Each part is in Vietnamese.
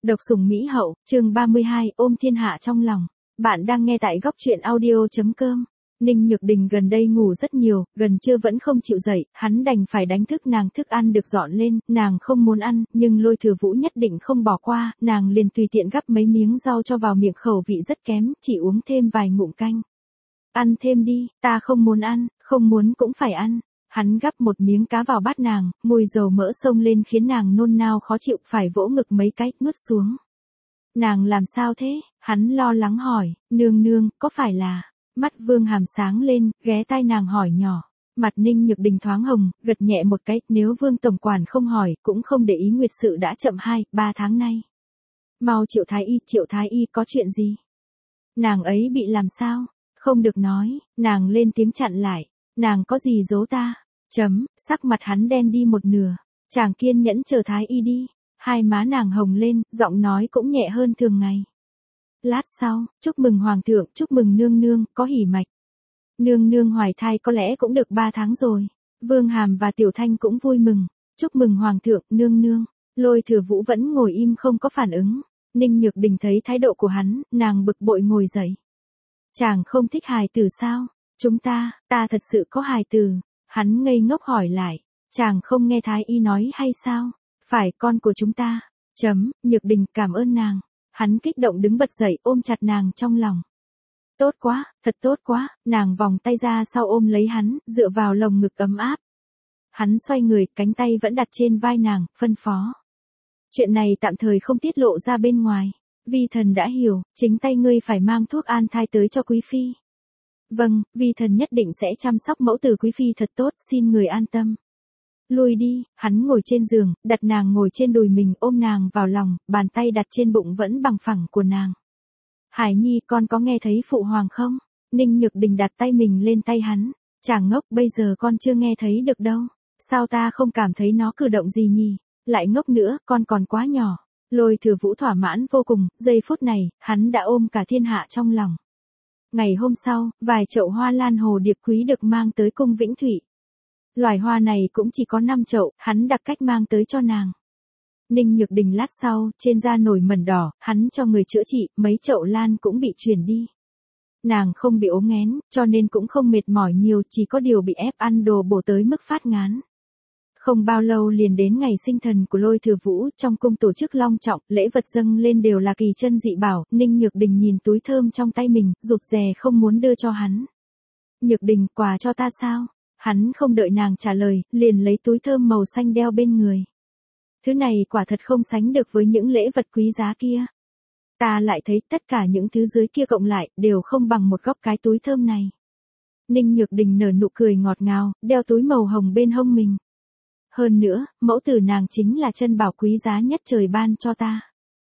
Độc sủng Mỹ hậu, chương 32, ôm thiên hạ trong lòng. Bạn đang nghe tại góc truyện audio.com. Ninh Nhược Đình gần đây ngủ rất nhiều, gần trưa vẫn không chịu dậy, hắn đành phải đánh thức nàng, thức ăn được dọn lên, nàng không muốn ăn, nhưng Lôi Thừa Vũ nhất định không bỏ qua, nàng liền tùy tiện gắp mấy miếng rau cho vào miệng, khẩu vị rất kém, chỉ uống thêm vài ngụm canh. Ăn thêm đi, ta không muốn ăn, không muốn cũng phải ăn. Hắn gắp một miếng cá vào bát nàng, mùi dầu mỡ xông lên khiến nàng nôn nao khó chịu, phải vỗ ngực mấy cái, nuốt xuống. Nàng làm sao thế? Hắn lo lắng hỏi, nương nương, có phải là... Mắt Vương Hàm sáng lên, ghé tai nàng hỏi nhỏ. Mặt Ninh Nhược Đình thoáng hồng, gật nhẹ một cái, nếu Vương Tổng Quản không hỏi, cũng không để ý, nguyệt sự đã chậm 2-3 tháng nay. Mau Triệu Thái Y có chuyện gì? Nàng ấy bị làm sao? Không được nói, nàng lên tiếng chặn lại. Nàng có gì giấu ta? Sắc mặt hắn đen đi một nửa. Chàng kiên nhẫn chờ Thái Y đi. Hai má nàng hồng lên, giọng nói cũng nhẹ hơn thường ngày. Lát sau, chúc mừng Hoàng thượng, chúc mừng nương nương, có hỉ mạch. Nương nương hoài thai có lẽ cũng được 3 tháng rồi. Vương Hàm và Tiểu Thanh cũng vui mừng. Chúc mừng Hoàng thượng, nương nương. Lôi Thừa Vũ vẫn ngồi im không có phản ứng. Ninh Nhược Đình thấy thái độ của hắn, nàng bực bội ngồi dậy. Chàng không thích hài tử sao? Ta thật sự có hài tử. Hắn ngây ngốc hỏi lại. Chàng không nghe Thái Y nói hay sao? Phải, con của chúng ta. Nhược Đình cảm ơn nàng. Hắn kích động đứng bật dậy, ôm chặt nàng trong lòng. Tốt quá, thật tốt quá. Nàng vòng tay ra sau ôm lấy hắn, dựa vào lồng ngực ấm áp. Hắn xoay người, cánh tay vẫn đặt trên vai nàng, phân phó. Chuyện này tạm thời không tiết lộ ra bên ngoài. Vi thần đã hiểu, chính tay ngươi phải mang thuốc an thai tới cho quý phi. Vâng, vi thần nhất định sẽ chăm sóc mẫu tử quý phi thật tốt, xin người an tâm. Lui đi, hắn ngồi trên giường, đặt nàng ngồi trên đùi mình, ôm nàng vào lòng, bàn tay đặt trên bụng vẫn bằng phẳng của nàng. Hải Nhi, con có nghe thấy phụ hoàng không? Ninh Nhược Đình đặt tay mình lên tay hắn. Chàng ngốc, bây giờ con chưa nghe thấy được đâu. Sao ta không cảm thấy nó cử động gì nhỉ? Lại ngốc nữa, con còn quá nhỏ. Lôi Thừa Vũ thỏa mãn vô cùng, giây phút này, hắn đã ôm cả thiên hạ trong lòng. Ngày hôm sau, vài chậu hoa lan hồ điệp quý được mang tới cung Vĩnh Thụy. Loài hoa này cũng chỉ có 5 chậu, hắn đặc cách mang tới cho nàng. Ninh Nhược Đình lát sau, trên da nổi mẩn đỏ, hắn cho người chữa trị, mấy chậu lan cũng bị chuyển đi. Nàng không bị ốm nghén, cho nên cũng không mệt mỏi nhiều, chỉ có điều bị ép ăn đồ bổ tới mức phát ngán. Không bao lâu liền đến ngày sinh thần của Lôi Thừa Vũ, trong cung tổ chức long trọng, lễ vật dâng lên đều là kỳ chân dị bảo. Ninh Nhược Đình nhìn túi thơm trong tay mình, rụt rè không muốn đưa cho hắn. Nhược Đình, quà cho ta sao? Hắn không đợi nàng trả lời, liền lấy túi thơm màu xanh đeo bên người. Thứ này quả thật không sánh được với những lễ vật quý giá kia. Ta lại thấy tất cả những thứ dưới kia cộng lại, đều không bằng một góc cái túi thơm này. Ninh Nhược Đình nở nụ cười ngọt ngào, đeo túi màu hồng bên hông mình. Hơn nữa, mẫu tử nàng chính là chân bảo quý giá nhất trời ban cho ta.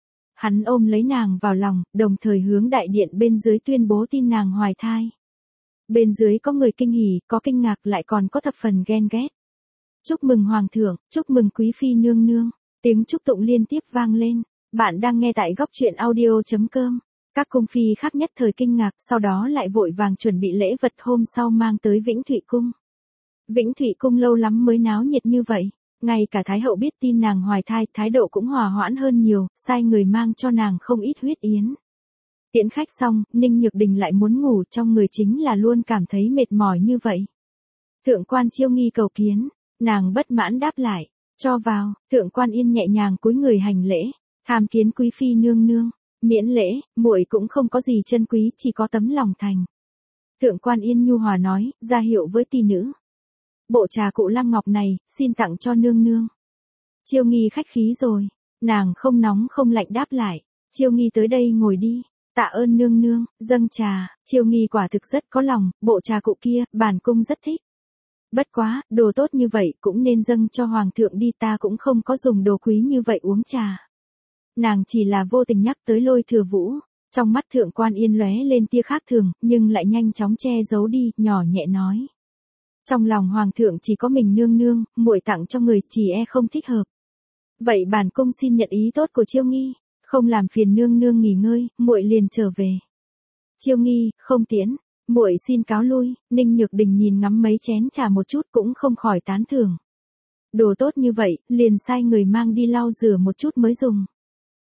Hắn ôm lấy nàng vào lòng, đồng thời hướng đại điện bên dưới tuyên bố tin nàng hoài thai. Bên dưới có người kinh hỉ, có kinh ngạc, lại còn có thập phần ghen ghét. Chúc mừng Hoàng thượng, chúc mừng quý phi nương nương. Tiếng chúc tụng liên tiếp vang lên. Bạn đang nghe tại góc truyện audio.com. Các cung phi khác nhất thời kinh ngạc, sau đó lại vội vàng chuẩn bị lễ vật hôm sau mang tới Vĩnh Thụy cung. Vĩnh Thụy cung lâu lắm mới náo nhiệt như vậy. Ngay cả Thái hậu biết tin nàng hoài thai, thái độ cũng hòa hoãn hơn nhiều, sai người mang cho nàng không ít huyết yến. Tiễn khách xong, Ninh Nhược Đình lại muốn ngủ, trong người chính là luôn cảm thấy mệt mỏi như vậy. Thượng quan Chiêu Nghi cầu kiến, nàng bất mãn đáp lại, cho vào. Thượng quan Yên nhẹ nhàng cúi người hành lễ, tham kiến quý phi nương nương, miễn lễ, muội cũng không có gì chân quý, chỉ có tấm lòng thành. Thượng quan Yên nhu hòa nói, ra hiệu với tỷ nữ. Bộ trà cụ lăng ngọc này, xin tặng cho nương nương. Chiêu Nghi khách khí rồi, nàng không nóng không lạnh đáp lại, Chiêu Nghi tới đây ngồi đi. Tạ ơn nương nương, dâng trà. Chiêu Nghi quả thực rất có lòng, bộ trà cụ kia, bản cung rất thích. Bất quá, đồ tốt như vậy cũng nên dâng cho hoàng thượng đi, ta cũng không có dùng đồ quý như vậy uống trà. Nàng chỉ là vô tình nhắc tới Lôi Thừa Vũ, trong mắt Thượng quan Yên lóe lên tia khác thường, nhưng lại nhanh chóng che giấu đi, nhỏ nhẹ nói. Trong lòng hoàng thượng chỉ có mình nương nương, muội tặng cho người chỉ không thích hợp. Vậy bản cung xin nhận ý tốt của Chiêu Nghi. Không làm phiền nương nương nghỉ ngơi, muội liền trở về. Chiêu Nghi, không tiễn, muội xin cáo lui. Ninh Nhược Đình nhìn ngắm mấy chén trà một chút cũng không khỏi tán thưởng. Đồ tốt như vậy, liền sai người mang đi lau rửa một chút mới dùng.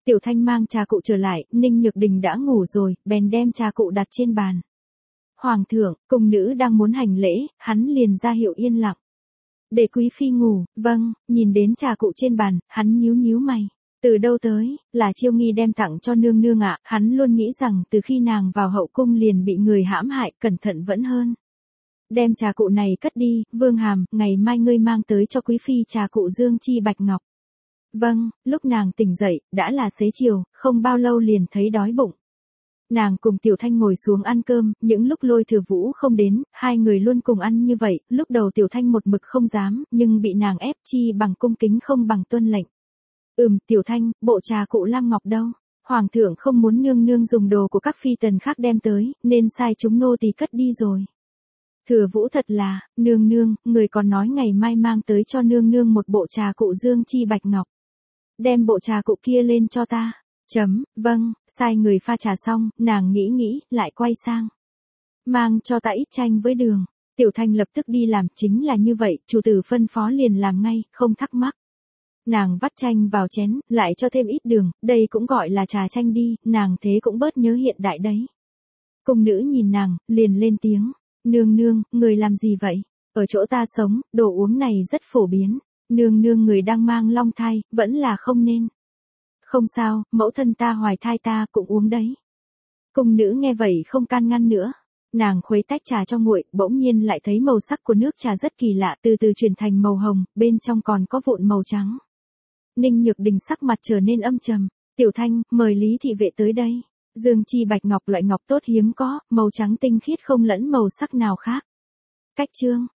Tiểu Thanh mang trà cụ trở lại, Ninh Nhược Đình đã ngủ rồi, bèn đem trà cụ đặt trên bàn. Hoàng thượng, cung nữ đang muốn hành lễ, hắn liền ra hiệu yên lặng. Để quý phi ngủ, vâng, nhìn đến trà cụ trên bàn, hắn nhíu nhíu mày. Từ đâu tới, là Chiêu Nghi đem tặng cho nương nương ạ, hắn luôn nghĩ rằng từ khi nàng vào hậu cung liền bị người hãm hại, cẩn thận vẫn hơn. Đem trà cụ này cất đi, Vương Hàm, ngày mai ngươi mang tới cho quý phi trà cụ dương chi bạch ngọc. Vâng, lúc nàng tỉnh dậy, đã là xế chiều, không bao lâu liền thấy đói bụng. Nàng cùng Tiểu Thanh ngồi xuống ăn cơm, những lúc Lôi Thừa Vũ không đến, hai người luôn cùng ăn như vậy, lúc đầu Tiểu Thanh một mực không dám, nhưng bị nàng ép chi bằng cung kính không bằng tuân lệnh. Tiểu Thanh, bộ trà cụ lam ngọc đâu? Hoàng thượng không muốn nương nương dùng đồ của các phi tần khác đem tới, nên sai chúng nô tỳ cất đi rồi. Thừa Vũ thật là, nương nương, người còn nói ngày mai mang tới cho nương nương một bộ trà cụ dương chi bạch ngọc. Đem bộ trà cụ kia lên cho ta. Vâng, sai người pha trà xong, nàng nghĩ, lại quay sang. Mang cho ta ít chanh với đường. Tiểu Thanh lập tức đi làm, chính là như vậy, chủ tử phân phó liền làm ngay, không thắc mắc. Nàng vắt chanh vào chén, lại cho thêm ít đường, đây cũng gọi là trà chanh đi, nàng thế cũng bớt nhớ hiện đại đấy. Cung nữ nhìn nàng, liền lên tiếng. Nương nương, người làm gì vậy? Ở chỗ ta sống, đồ uống này rất phổ biến. Nương nương người đang mang long thai, vẫn là không nên. Không sao, mẫu thân ta hoài thai ta cũng uống đấy. Cung nữ nghe vậy không can ngăn nữa. Nàng khuấy tách trà cho nguội, bỗng nhiên lại thấy màu sắc của nước trà rất kỳ lạ, từ từ chuyển thành màu hồng, bên trong còn có vụn màu trắng. Ninh Nhược Đình sắc mặt trở nên âm trầm. Tiểu Thanh, mời Lý thị vệ tới đây. Dương chi bạch ngọc loại ngọc tốt hiếm có, màu trắng tinh khiết không lẫn màu sắc nào khác. Cách chương